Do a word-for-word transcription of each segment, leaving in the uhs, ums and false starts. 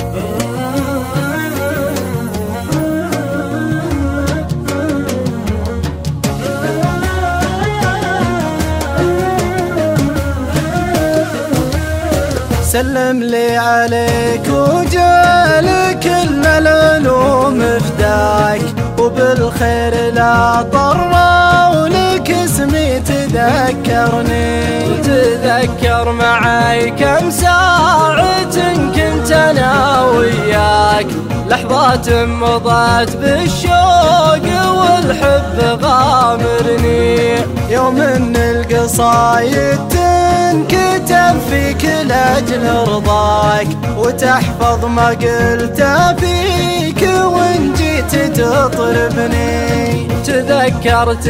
سلم لي عليك وجالك كل العلوم فداك، وبالخير لا ضرّا ولك اسمي تذكرني. وتذكر معاي كم ساعة كنت انا وياك، لحظات مضت بالشوق والحب غامرني. يوم ان القصايد تنكتب فيك لاجل رضاك، وتحفظ ما قلت فيك وان جيت تطربني. تذكرت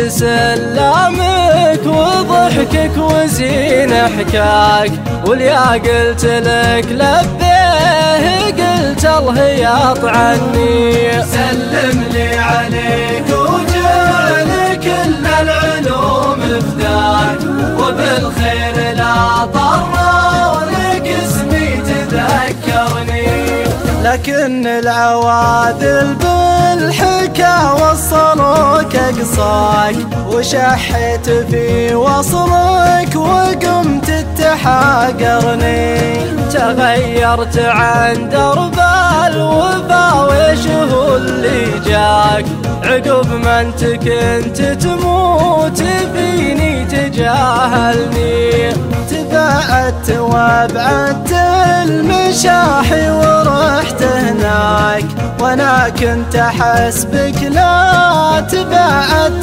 سلامك وضحكك وزين حكاك، واليا قلت لك لبيه قلت الله يطعني. سلم لي عليك وجالك كل العلوم فداك، وبالخير لا ضرّا ولك اسمي تذكرني. لكن العواذل بالحكا وصلوك اقصاك، وشحيت في وصلك وقمت تحاقرني. تغيرت عن درب الوفا وش هو اللي جاك، عقب ما انت كنت تموت فيني تجاهلني. تبعدت وابعدت المشاحي ورحت هناك، وانا كنت احسبك لا تبعدت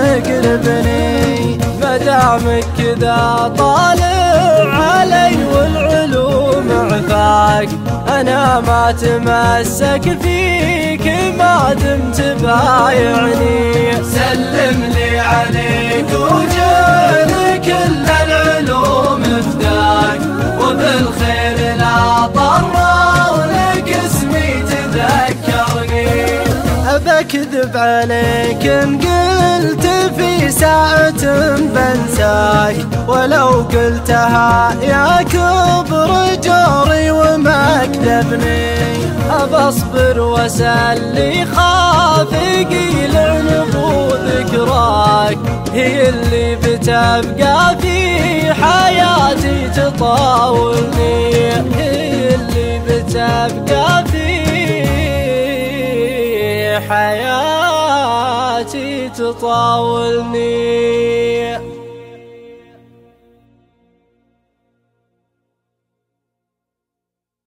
تقربني. مدامك كذا طالع علي والعلوم عفاك، انا ما تمسك فيك ما دمت بايعني. سلم لي عليك وجالك كل العلوم فداك، وبالخير لا ضرّا ولك اسمي تذكرني. أبكذب عليك إن قلت في ساعة بنساك، ولو قلتها يا كبر جوري ومكذبني. أبصبر واسلي خافقي لعنف ذكراك، هي اللي بتبقى في حياتي تطاولني. هي اللي بتبقى في حياتي تطاولني.